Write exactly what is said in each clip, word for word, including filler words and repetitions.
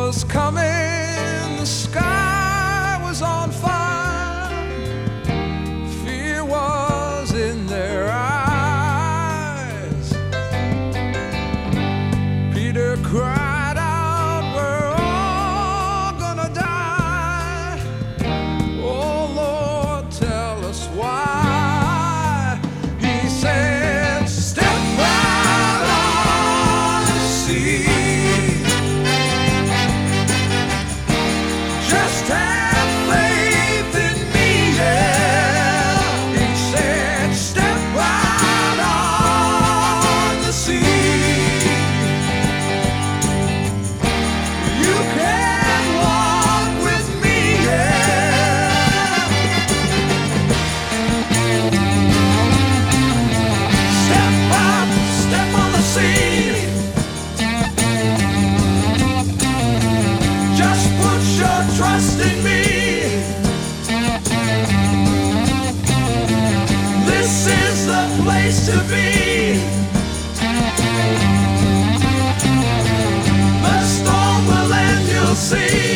was coming, the sky was on fire. Fear was in their eyes. Peter cried out, we're all gonna die. Oh Lord, tell us why. He said, step right on the sea. Just have faith in me, yeah. He said, step right on the sea. You can walk with me, yeah. Step up, step on the sea. Just put your trust in me. This is the place to be. The storm will end, you'll see.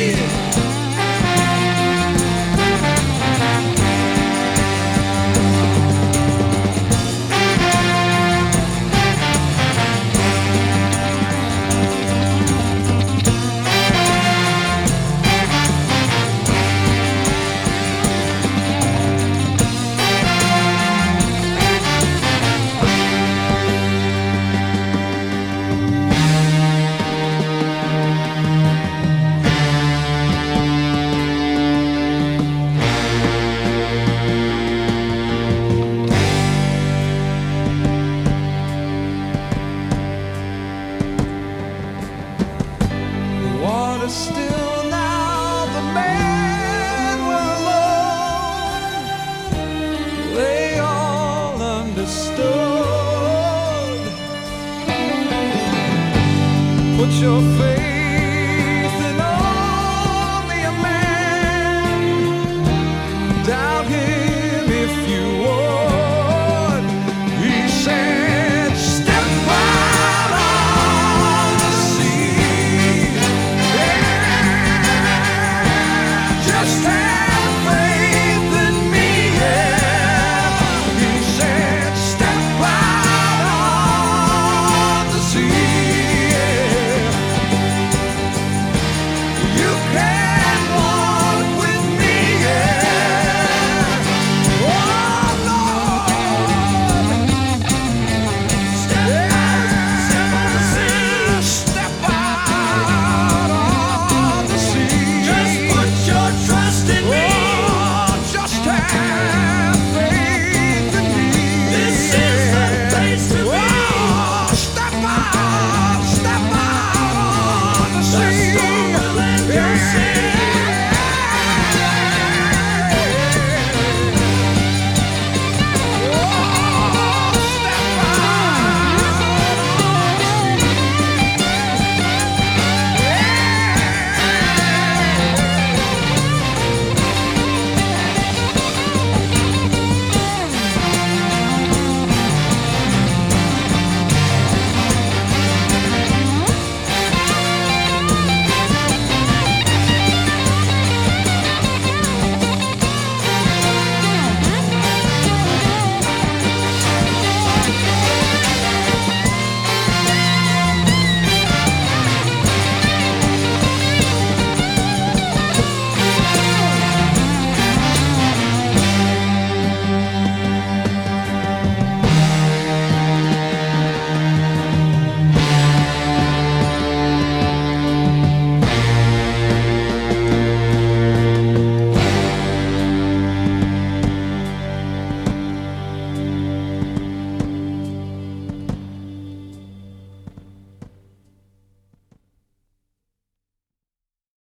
The water's still now, the men were alone. They all understood. Put your faith